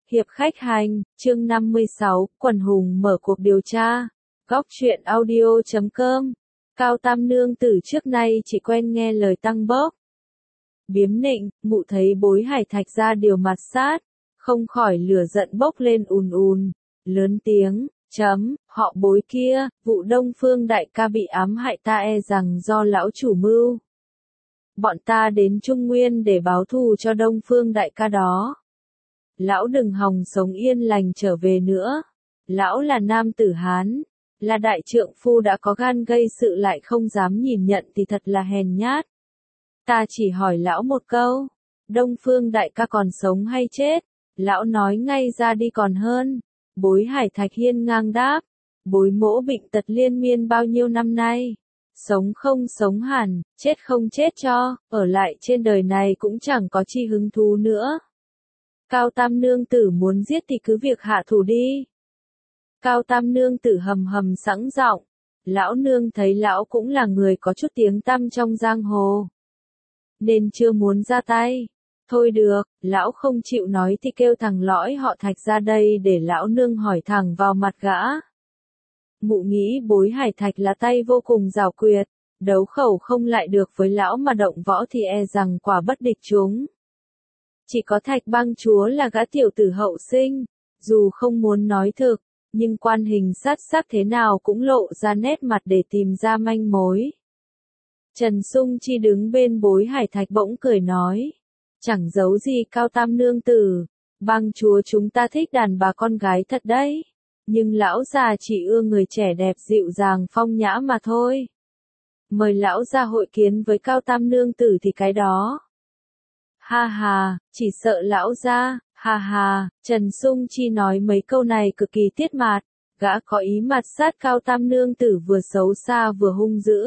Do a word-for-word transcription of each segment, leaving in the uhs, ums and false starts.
Hiệp khách hành, chương năm mươi sáu, Quần hùng mở cuộc điều tra. Góc truyện audio chấm com. Cao Tam nương tử trước nay chỉ quen nghe lời tăng bốc. Biếm nịnh, mụ thấy Bối Hải Thạch ra điều mặt sát, không khỏi lửa giận bốc lên ùn ùn, lớn tiếng, chấm, họ Bối kia, vụ Đông Phương đại ca bị ám hại ta e rằng do lão chủ mưu. Bọn ta đến Trung Nguyên để báo thù cho Đông Phương đại ca đó. Lão đừng hòng sống yên lành trở về nữa. Lão là nam tử Hán, là đại trượng phu đã có gan gây sự lại không dám nhìn nhận thì thật là hèn nhát. Ta chỉ hỏi lão một câu, Đông Phương đại ca còn sống hay chết? Lão nói ngay ra đi còn hơn. Bối Hải Thạch hiên ngang đáp, Bối mỗ bệnh tật liên miên bao nhiêu năm nay. Sống không sống hẳn, chết không chết cho, ở lại trên đời này cũng chẳng có chi hứng thú nữa. Cao Tam nương tử muốn giết thì cứ việc hạ thủ đi. Cao Tam nương tử hầm hầm sẵn giọng, lão nương thấy lão cũng là người có chút tiếng tăm trong giang hồ, nên chưa muốn ra tay. Thôi được, lão không chịu nói thì kêu thằng lõi họ Thạch ra đây để lão nương hỏi thẳng vào mặt gã. Mụ nghĩ Bối Hải Thạch là tay vô cùng giảo quyệt, đấu khẩu không lại được với lão mà động võ thì e rằng quả bất địch chúng. Chỉ có Thạch bang chúa là gã tiểu tử hậu sinh, dù không muốn nói thực, nhưng quan hình sát sắc thế nào cũng lộ ra nét mặt để tìm ra manh mối. Trần Sung Chi đứng bên Bối Hải Thạch bỗng cười nói, chẳng giấu gì Cao Tam nương tử, bang chúa chúng ta thích đàn bà con gái thật đấy, nhưng lão già chỉ ưa người trẻ đẹp dịu dàng phong nhã mà thôi. Mời lão ra hội kiến với Cao Tam nương tử thì cái đó. Ha ha, chỉ sợ lão ra, ha ha, Trần Sung Chi nói mấy câu này cực kỳ tiết mạt, gã có ý mặt sát Cao Tam nương tử vừa xấu xa vừa hung dữ.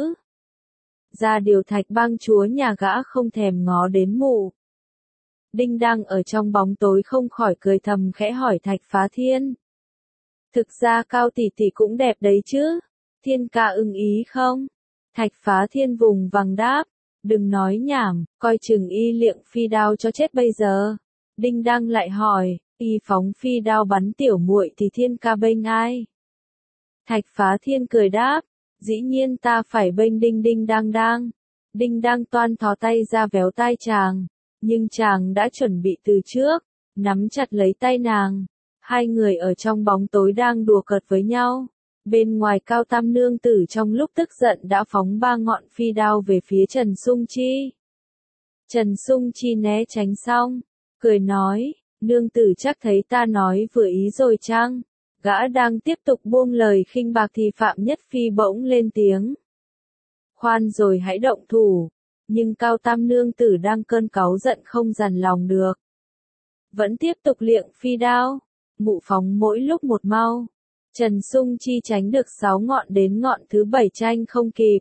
Ra điều Thạch bang chúa nhà gã không thèm ngó đến mụ. Đinh đang ở trong bóng tối không khỏi cười thầm khẽ hỏi Thạch Phá Thiên. Thực ra Cao tỷ tỷ cũng đẹp đấy chứ, Thiên ca ưng ý không? Thạch Phá Thiên vùng vằng đáp. Đừng nói nhảm, coi chừng y liệng phi đao cho chết bây giờ. Đinh đang lại hỏi, y phóng phi đao bắn tiểu muội thì Thiên ca bênh ai? Thạch Phá Thiên cười đáp, dĩ nhiên ta phải bênh đinh đinh đang đang. Đinh đang toan thò tay ra véo tai chàng, nhưng chàng đã chuẩn bị từ trước, nắm chặt lấy tay nàng. Hai người ở trong bóng tối đang đùa cợt với nhau. Bên ngoài Cao Tam nương tử trong lúc tức giận đã phóng ba ngọn phi đao về phía Trần Sung Chi. Trần Sung Chi né tránh xong, cười nói, nương tử chắc thấy ta nói vừa ý rồi chăng? Gã đang tiếp tục buông lời khinh bạc thì Phạm Nhất Phi bỗng lên tiếng. Khoan rồi hãy động thủ, nhưng Cao Tam nương tử đang cơn cáu giận không dằn lòng được. Vẫn tiếp tục liệng phi đao, mụ phóng mỗi lúc một mau. Trần Sung Chi tránh được sáu ngọn đến ngọn thứ bảy tranh không kịp.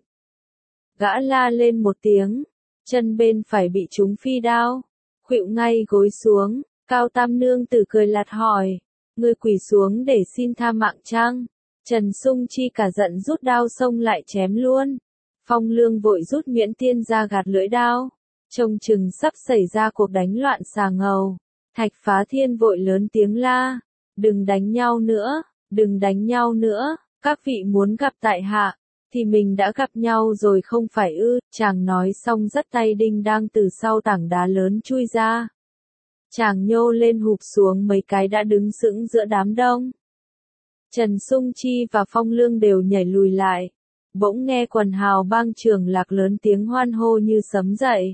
Gã la lên một tiếng, chân bên phải bị trúng phi đao, khuỵu ngay gối xuống. Cao Tam nương tử cười lạt hỏi, ngươi quỳ xuống để xin tha mạng chăng? Trần Sung Chi cả giận rút đao xông lại chém luôn. Phong Lương vội rút nhuyễn tiên ra gạt lưỡi đao, trông chừng sắp xảy ra cuộc đánh loạn xà ngầu. Thạch Phá Thiên vội lớn tiếng la, đừng đánh nhau nữa. Đừng đánh nhau nữa, các vị muốn gặp tại hạ, thì mình đã gặp nhau rồi không phải ư, chàng nói xong dắt tay đinh đang từ sau tảng đá lớn chui ra. Chàng nhô lên hụp xuống mấy cái đã đứng sững giữa đám đông. Trần Sung Chi và Phong Lương đều nhảy lùi lại, bỗng nghe quần hào bang trường lạc lớn tiếng hoan hô như sấm dậy.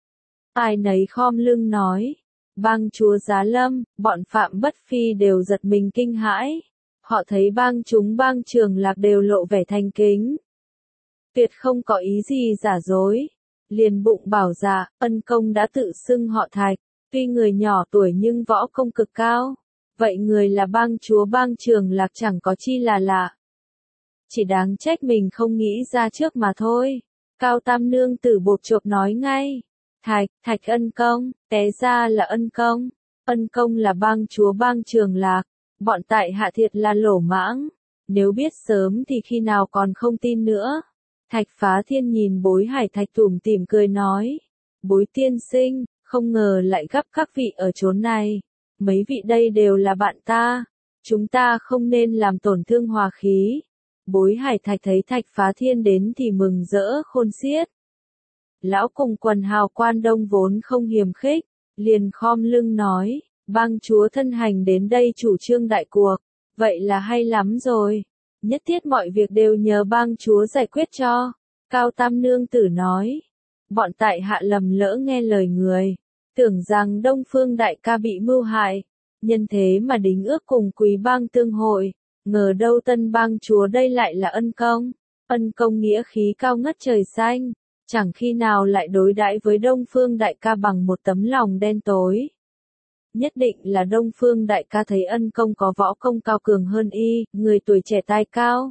Ai nấy khom lưng nói, bang chúa Giá Lâm, bọn Phạm Bất Phi đều giật mình kinh hãi. Họ thấy bang chúng bang trường lạc đều lộ vẻ thành kính. Tuyệt không có ý gì giả dối. Liền bụng bảo dạ, ân công đã tự xưng họ Thạch, tuy người nhỏ tuổi nhưng võ công cực cao. Vậy người là bang chúa bang trường lạc chẳng có chi là lạ. Chỉ đáng trách mình không nghĩ ra trước mà thôi. Cao Tam nương tử bột chộp nói ngay. Thạch, Thạch ân công, té ra là ân công. Ân công là bang chúa bang trường lạc. Bọn tại hạ thiệt là lỗ mãng, nếu biết sớm thì khi nào còn không tin nữa. Thạch Phá Thiên nhìn Bối Hải Thạch tủm tỉm cười nói, Bối tiên sinh, không ngờ lại gặp các vị ở chốn này. mấy vị đây đều là bạn ta, chúng ta không nên làm tổn thương hòa khí. Bối Hải Thạch thấy Thạch Phá Thiên đến thì mừng rỡ khôn xiết. Lão cùng quần hào quan đông vốn không hiềm khích, liền khom lưng nói, bang chúa thân hành đến đây chủ trương đại cuộc, vậy là hay lắm rồi, nhất thiết mọi việc đều nhờ bang chúa giải quyết cho. Cao Tam Nương Tử nói, bọn tại hạ lầm lỡ nghe lời người, tưởng rằng Đông Phương đại ca bị mưu hại, nhân thế mà đính ước cùng quý bang tương hội, ngờ đâu tân bang chúa đây lại là ân công, ân công nghĩa khí cao ngất trời xanh, chẳng khi nào lại đối đãi với Đông Phương đại ca bằng một tấm lòng đen tối. Nhất định là Đông Phương đại ca thấy ân công có võ công cao cường hơn y, người tuổi trẻ tài cao,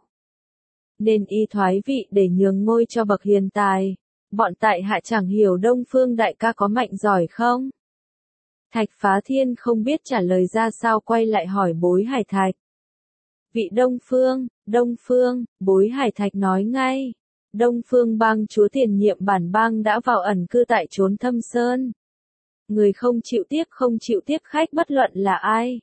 nên y thoái vị để nhường ngôi cho bậc hiền tài. Bọn tại hạ chẳng hiểu Đông Phương đại ca có mạnh giỏi không? Thạch Phá Thiên không biết trả lời ra sao, quay lại hỏi Bối Hải Thạch. Vị Đông Phương, Đông Phương, Bối Hải Thạch nói ngay. Đông Phương bang chúa tiền nhiệm bản bang đã vào ẩn cư tại chốn Thâm Sơn. Người không chịu tiếp không chịu tiếp khách bất luận là ai.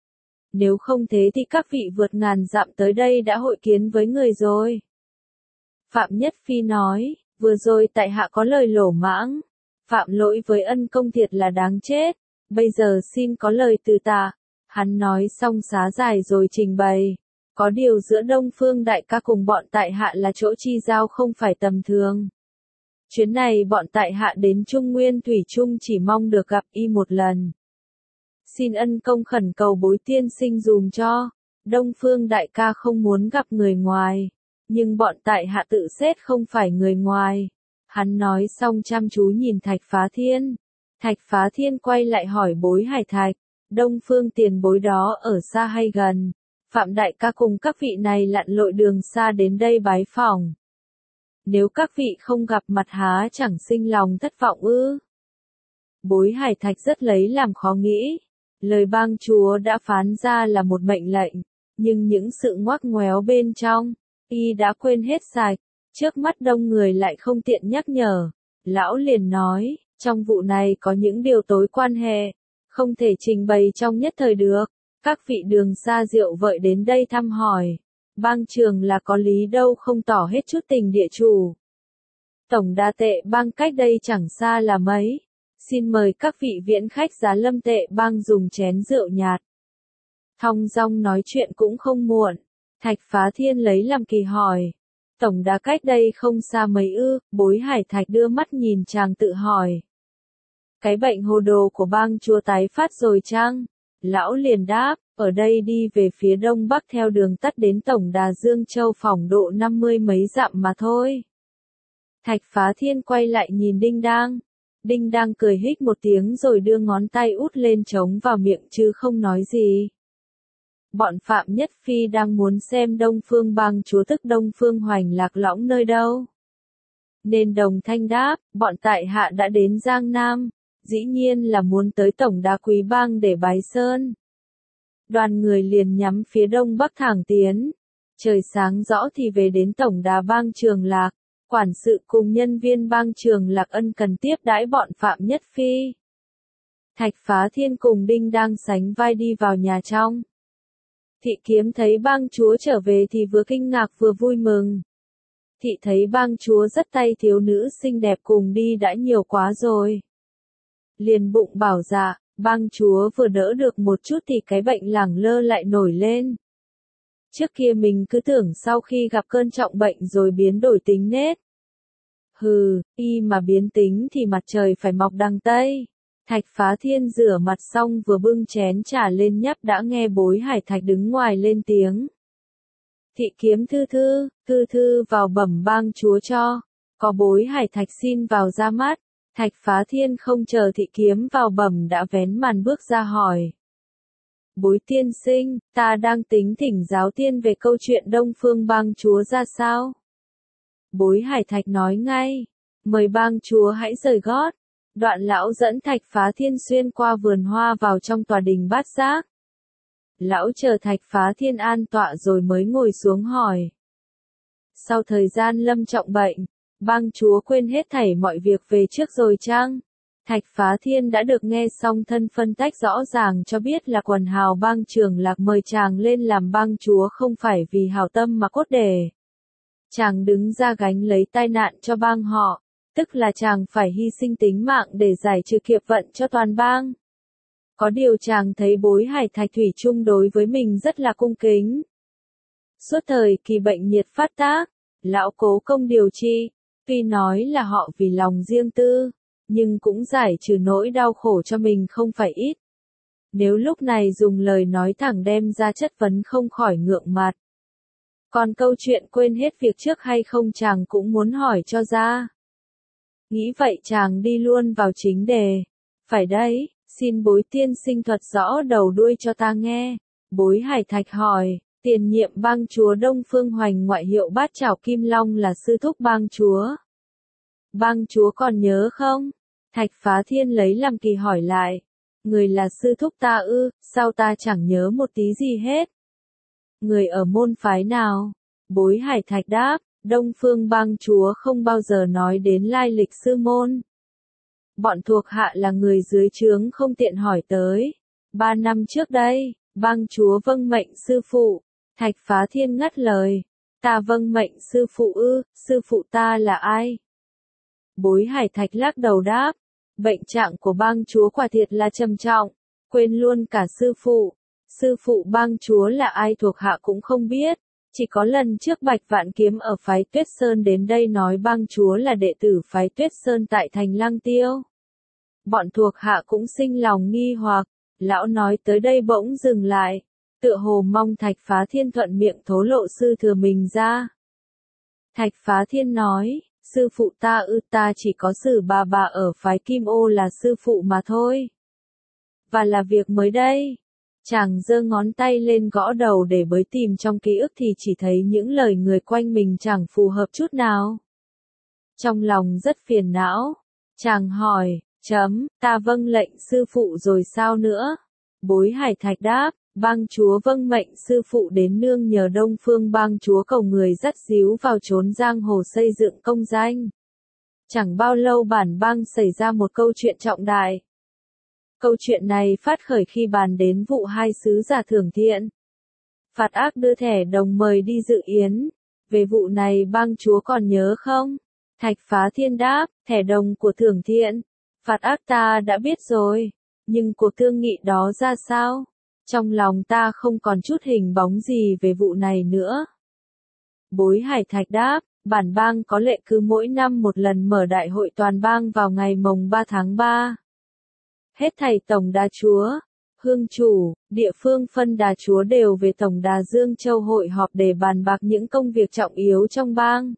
Nếu không thế thì các vị vượt ngàn dặm tới đây đã hội kiến với người rồi. Phạm Nhất Phi nói, vừa rồi tại hạ có lời lỗ mãng, phạm lỗi với ân công thiệt là đáng chết, bây giờ xin có lời từ tạ. Hắn nói xong xá dài rồi trình bày, có điều giữa Đông Phương đại ca cùng bọn tại hạ là chỗ chi giao không phải tầm thường. Chuyến này bọn tại hạ đến Trung Nguyên Thủy Trung chỉ mong được gặp y một lần. Xin ân công khẩn cầu Bối tiên sinh dùm cho, Đông Phương đại ca không muốn gặp người ngoài, nhưng bọn tại hạ tự xét không phải người ngoài. Hắn nói xong chăm chú nhìn Thạch Phá Thiên. Thạch Phá Thiên quay lại hỏi Bối Hải Thạch, Đông Phương tiền bối đó ở xa hay gần? Phạm đại ca cùng các vị này lặn lội đường xa đến đây bái phỏng. Nếu các vị không gặp mặt há chẳng sinh lòng thất vọng ư? Bối Hải Thạch rất lấy làm khó nghĩ. Lời bang chúa đã phán ra là một mệnh lệnh, nhưng những sự ngoác ngoéo bên trong, y đã quên hết sạch. Trước mắt đông người lại không tiện nhắc nhở. Lão liền nói, trong vụ này có những điều tối quan hệ, không thể trình bày trong nhất thời được. Các vị đường xa rượu vợi đến đây thăm hỏi, bang trường là có lý đâu không tỏ hết chút tình địa chủ. Tổng đa tệ bang cách đây chẳng xa là mấy. Xin mời các vị viễn khách giá Lâm tệ bang dùng chén rượu nhạt. Thong dong nói chuyện cũng không muộn. Thạch Phá Thiên lấy làm kỳ hỏi. Tổng đà cách đây không xa mấy ư? Bối Hải Thạch đưa mắt nhìn chàng tự hỏi. Cái bệnh hồ đồ của bang chúa tái phát rồi chăng? Lão liền đáp, ở đây đi về phía đông bắc theo đường tắt đến tổng đà Dương Châu phỏng độ năm mươi mấy dặm mà thôi. Thạch Phá Thiên quay lại nhìn Đinh Đang. Đinh Đang cười hích một tiếng rồi đưa ngón tay út lên trống vào miệng chứ không nói gì. Bọn Phạm Nhất Phi đang muốn xem Đông Phương bang chúa tức Đông Phương Hoành lạc lõng nơi đâu. Nên đồng thanh đáp, bọn tại hạ đã đến Giang Nam, dĩ nhiên là muốn tới tổng đà Quý bang để bái sơn. Đoàn người liền nhắm phía đông bắc thẳng tiến. Trời sáng rõ thì về đến tổng đà bang Trường Lạc. Quản sự cùng nhân viên bang Trường Lạc ân cần tiếp đãi bọn Phạm Nhất Phi. Thạch Phá Thiên cùng Đinh đang sánh vai đi vào nhà trong. Thị Kiếm thấy bang chúa trở về thì vừa kinh ngạc vừa vui mừng. Thị thấy bang chúa dắt tay thiếu nữ xinh đẹp cùng đi đã nhiều quá rồi. Liền bụng bảo dạ, bang chúa vừa đỡ được một chút thì cái bệnh lẳng lơ lại nổi lên. Trước kia mình cứ tưởng sau khi gặp cơn trọng bệnh rồi biến đổi tính nết. Hừ, y mà biến tính thì mặt trời phải mọc đằng Tây. Thạch Phá Thiên rửa mặt xong vừa bưng chén trà lên nhấp đã nghe Bối Hải Thạch đứng ngoài lên tiếng. Thị Kiếm thư thư, thư thư vào bẩm bang chúa cho. Có Bối Hải Thạch xin vào ra mắt. Thạch Phá Thiên không chờ Thị Kiếm vào bẩm đã vén màn bước ra hỏi. Bối tiên sinh, ta đang tính thỉnh giáo tiên về câu chuyện Đông Phương bang chúa ra sao? Bối Hải Thạch nói ngay, mời bang chúa hãy rời gót. Đoạn lão dẫn Thạch Phá Thiên xuyên qua vườn hoa vào trong tòa đình Bát Giác. Lão chờ Thạch Phá Thiên an tọa rồi mới ngồi xuống hỏi. Sau thời gian lâm trọng bệnh, bang chúa quên hết thảy mọi việc về trước rồi chăng? Thạch Phá Thiên đã được nghe xong thân phân tách rõ ràng cho biết là quần hào bang Trường Lạc mời chàng lên làm bang chúa không phải vì hảo tâm mà cốt để. Chàng đứng ra gánh lấy tai nạn cho bang họ, tức là chàng phải hy sinh tính mạng để giải trừ kiệp vận cho toàn bang. Có điều chàng thấy Bối Hải Thạch thủy chung đối với mình rất là cung kính. Suốt thời kỳ bệnh nhiệt phát tác, lão cố công điều trị, tuy nói là họ vì lòng riêng tư, nhưng cũng giải trừ nỗi đau khổ cho mình không phải ít. Nếu lúc này dùng lời nói thẳng đem ra chất vấn không khỏi ngượng mặt. Còn câu chuyện quên hết việc trước hay không chàng cũng muốn hỏi cho ra. Nghĩ vậy chàng đi luôn vào chính đề. Phải đấy, xin Bối tiên sinh thuật rõ đầu đuôi cho ta nghe. Bối Hải Thạch hỏi, tiền nhiệm bang chúa Đông Phương Hoành ngoại hiệu Bát Chảo Kim Long là sư thúc bang chúa. Bang chúa còn nhớ không? Thạch Phá Thiên lấy làm kỳ hỏi lại. Người là sư thúc ta ư, sao ta chẳng nhớ một tí gì hết? Người ở môn phái nào? Bối Hải Thạch đáp, Đông Phương bang chúa không bao giờ nói đến lai lịch sư môn. Bọn thuộc hạ là người dưới trướng không tiện hỏi tới. Ba năm trước đây, bang chúa vâng mệnh sư phụ. Thạch Phá Thiên ngắt lời. Ta vâng mệnh sư phụ ư, sư phụ ta là ai? Bối Hải Thạch lắc đầu đáp. Bệnh trạng của bang chúa quả thiệt là trầm trọng. Quên luôn cả sư phụ. Sư phụ bang chúa là ai thuộc hạ cũng không biết. Chỉ có lần trước Bạch Vạn Kiếm ở phái Tuyết Sơn đến đây nói bang chúa là đệ tử phái Tuyết Sơn tại thành Lăng Tiêu. Bọn thuộc hạ cũng sinh lòng nghi hoặc. Lão nói tới đây bỗng dừng lại. Tựa hồ mong Thạch Phá Thiên thuận miệng thố lộ sư thừa mình ra. Thạch Phá Thiên nói, sư phụ ta ư ta chỉ có Sử bà bà ở phái Kim Ô là sư phụ mà thôi. Và là việc mới đây. Chàng giơ ngón tay lên gõ đầu để bới tìm trong ký ức thì chỉ thấy những lời người quanh mình chẳng phù hợp chút nào. Trong lòng rất phiền não. Chàng hỏi, chấm, ta vâng lệnh sư phụ rồi sao nữa? Bối Hải Thạch đáp, bang chúa vâng mệnh sư phụ đến nương nhờ Đông Phương bang chúa cầu người dắt díu vào chốn giang hồ xây dựng công danh. Chẳng bao lâu bản bang xảy ra một câu chuyện trọng đại. Câu chuyện này phát khởi khi bàn đến vụ hai sứ giả Thưởng Thiện. Phạt Ác đưa thẻ đồng mời đi dự yến. Về vụ này bang chúa còn nhớ không? Thạch Phá Thiên đáp, thẻ đồng của Thưởng Thiện. Phạt Ác ta đã biết rồi. Nhưng cuộc thương nghị đó ra sao? Trong lòng ta không còn chút hình bóng gì về vụ này nữa. Bối Hải Thạch đáp, bản bang có lệ cứ mỗi năm một lần mở đại hội toàn bang vào ngày mồng ba tháng ba. Hết thảy tổng đà chúa, hương chủ, địa phương phân đà chúa đều về tổng đà Dương Châu hội họp để bàn bạc những công việc trọng yếu trong bang.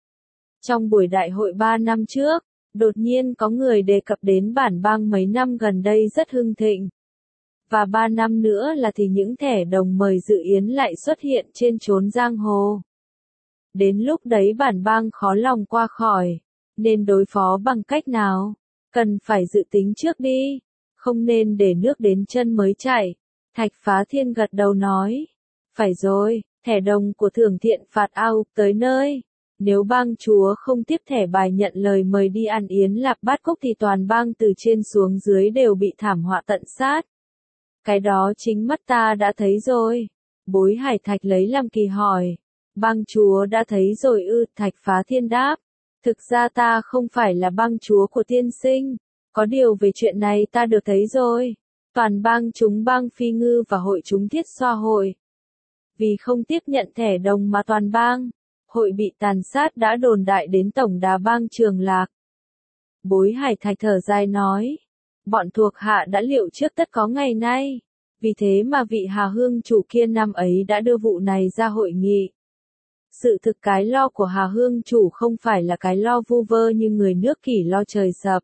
Trong buổi đại hội ba năm trước, đột nhiên có người đề cập đến bản bang mấy năm gần đây rất hưng thịnh. Và ba năm nữa là thì những thẻ đồng mời dự yến lại xuất hiện trên chốn giang hồ. Đến lúc đấy bản bang khó lòng qua khỏi, nên đối phó bằng cách nào? Cần phải dự tính trước đi, không nên để nước đến chân mới chảy. Thạch Phá Thiên gật đầu nói, phải rồi, thẻ đồng của Thưởng Thiện Phạt Ao tới nơi. Nếu bang chúa không tiếp thẻ bài nhận lời mời đi ăn yến Lạp Bát Cốc thì toàn bang từ trên xuống dưới đều bị thảm họa tận sát. Cái đó chính mắt ta đã thấy rồi. Bối Hải Thạch lấy làm kỳ hỏi. Bang chúa đã thấy rồi ư? Thạch Phá Thiên đáp. Thực ra ta không phải là bang chúa của tiên sinh. Có điều về chuyện này ta được thấy rồi. Toàn bang chúng bang Phi Ngư và hội chúng Thiết Xoa hội. Vì không tiếp nhận thẻ đồng mà toàn bang, hội bị tàn sát đã đồn đại đến tổng đà bang Trường Lạc. Bối Hải Thạch thở dài nói. Bọn thuộc hạ đã liệu trước tất có ngày nay. Vì thế mà vị Hà Hương chủ kia năm ấy đã đưa vụ này ra hội nghị. Sự thực cái lo của Hà Hương chủ không phải là cái lo vu vơ như người nước Kỷ lo trời sập.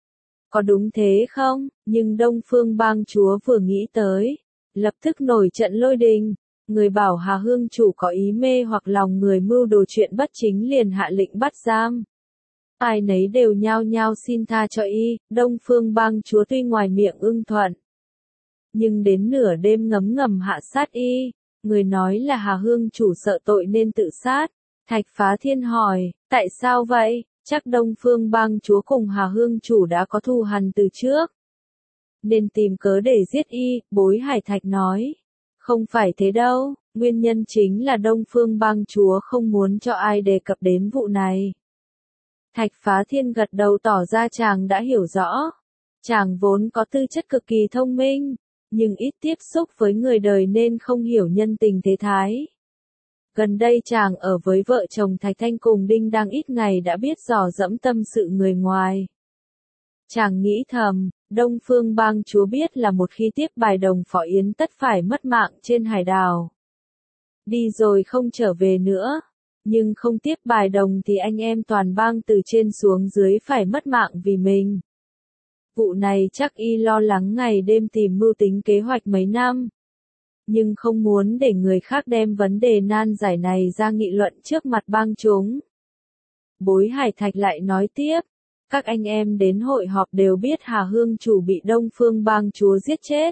Có đúng thế không? Nhưng Đông Phương bang chúa vừa nghĩ tới, lập tức nổi trận lôi đình. Người bảo Hà Hương chủ có ý mê hoặc lòng người mưu đồ chuyện bất chính liền hạ lệnh bắt giam. Ai nấy đều nhao nhao xin tha cho y. Đông Phương bang chúa tuy ngoài miệng ưng thuận, nhưng đến nửa đêm ngấm ngầm hạ sát y. Người nói là Hà Hương chủ sợ tội nên tự sát. Thạch Phá Thiên hỏi, tại sao vậy? Chắc Đông Phương bang chúa cùng Hà Hương chủ đã có thù hằn từ trước, nên tìm cớ để giết y, Bối Hải Thạch nói. Không phải thế đâu, nguyên nhân chính là Đông Phương bang chúa không muốn cho ai đề cập đến vụ này. Thạch Phá Thiên gật đầu tỏ ra chàng đã hiểu rõ. Chàng vốn có tư chất cực kỳ thông minh, nhưng ít tiếp xúc với người đời nên không hiểu nhân tình thế thái. Gần đây chàng ở với vợ chồng Thạch Thanh cùng Đinh đang ít ngày đã biết dò dẫm tâm sự người ngoài. Chàng nghĩ thầm, Đông Phương bang chúa biết là một khi tiếp bài đồng Phó Yến tất phải mất mạng trên hải đảo. Đi rồi không trở về nữa, nhưng không tiếp bài đồng thì anh em toàn bang từ trên xuống dưới phải mất mạng vì mình. Vụ này chắc y lo lắng ngày đêm tìm mưu tính kế hoạch mấy năm. Nhưng không muốn để người khác đem vấn đề nan giải này ra nghị luận trước mặt bang chúng. Bối Hải Thạch lại nói tiếp, các anh em đến hội họp đều biết Hà Hương chủ bị Đông Phương bang chúa giết chết.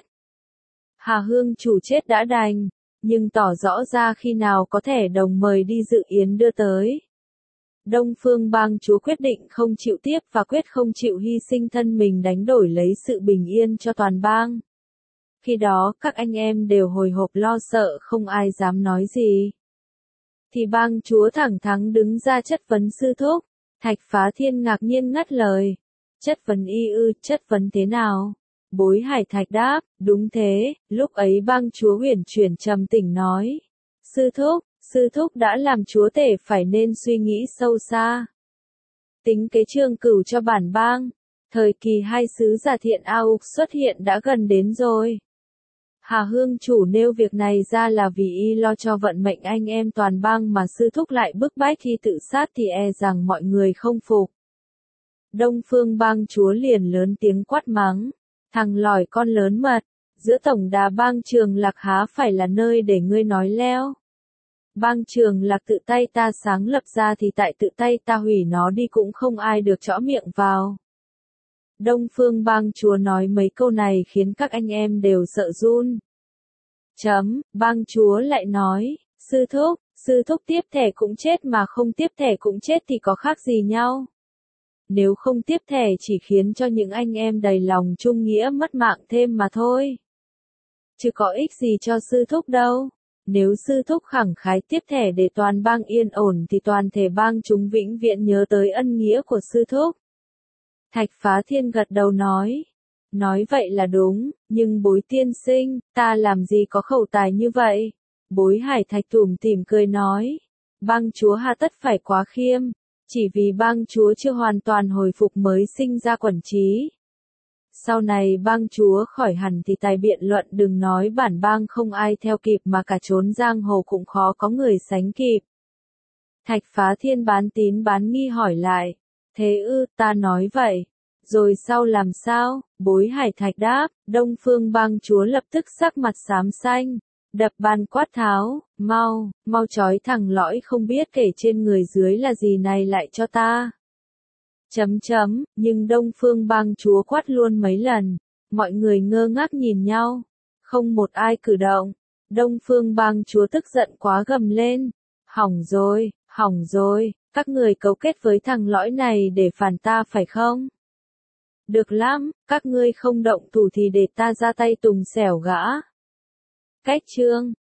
Hà Hương chủ chết đã đành, nhưng tỏ rõ ra khi nào có thể đồng mời đi dự yến đưa tới. Đông Phương bang chúa quyết định không chịu tiếp và quyết không chịu hy sinh thân mình đánh đổi lấy sự bình yên cho toàn bang. Khi đó các anh em đều hồi hộp lo sợ không ai dám nói gì. Thì bang chúa thẳng thắn đứng ra chất vấn sư thúc. Thạch Phá Thiên ngạc nhiên ngắt lời. Chất vấn y ư, chất vấn thế nào? Bối Hải Thạch đáp, đúng thế. Lúc ấy bang chúa huyền chuyển trầm tỉnh nói. Sư thúc, sư thúc đã làm chúa tể phải nên suy nghĩ sâu xa. Tính kế Trương Cửu cho bản bang. Thời kỳ hai sứ giả Thiện A Ục xuất hiện đã gần đến rồi. Hà Hương chủ nêu việc này ra là vì y lo cho vận mệnh anh em toàn bang mà sư thúc lại bức bách y tự sát thì e rằng mọi người không phục. Đông Phương bang chúa liền lớn tiếng quát mắng, thằng lỏi con lớn mật, giữa tổng đà bang Trường Lạc há phải là nơi để ngươi nói leo. Bang Trường Lạc tự tay ta sáng lập ra thì tại tự tay ta hủy nó đi cũng không ai được chõ miệng vào. Đông Phương bang chúa nói mấy câu này khiến các anh em đều sợ run. Chấm, bang chúa lại nói, sư thúc, sư thúc tiếp thẻ cũng chết mà không tiếp thẻ cũng chết thì có khác gì nhau. Nếu không tiếp thẻ chỉ khiến cho những anh em đầy lòng trung nghĩa mất mạng thêm mà thôi. Chứ có ích gì cho sư thúc đâu. Nếu sư thúc khẳng khái tiếp thẻ để toàn bang yên ổn thì toàn thể bang chúng vĩnh viễn nhớ tới ân nghĩa của sư thúc. Thạch Phá Thiên gật đầu nói. Nói vậy là đúng, nhưng Bối tiên sinh, ta làm gì có khẩu tài như vậy? Bối Hải Thạch tủm tỉm cười nói. Bang chúa hà tất phải quá khiêm, chỉ vì bang chúa chưa hoàn toàn hồi phục mới sinh ra quẩn trí. Sau này bang chúa khỏi hẳn thì tài biện luận đừng nói bản bang không ai theo kịp mà cả chốn giang hồ cũng khó có người sánh kịp. Thạch Phá Thiên bán tín bán nghi hỏi lại. Thế ư, ta nói vậy. Rồi sau làm sao? Bối Hải Thạch đáp, Đông Phương bang chúa lập tức sắc mặt xám xanh, đập bàn quát tháo, mau, mau trói thằng lõi không biết kể trên người dưới là gì này lại cho ta. Chấm chấm, nhưng Đông Phương bang chúa quát luôn mấy lần, mọi người ngơ ngác nhìn nhau, không một ai cử động. Đông Phương bang chúa tức giận quá gầm lên, hỏng rồi, hỏng rồi, các người cấu kết với thằng lõi này để phản ta phải không? Được lắm, các ngươi không động thủ thì để ta ra tay tùng xẻo gã. Cách chương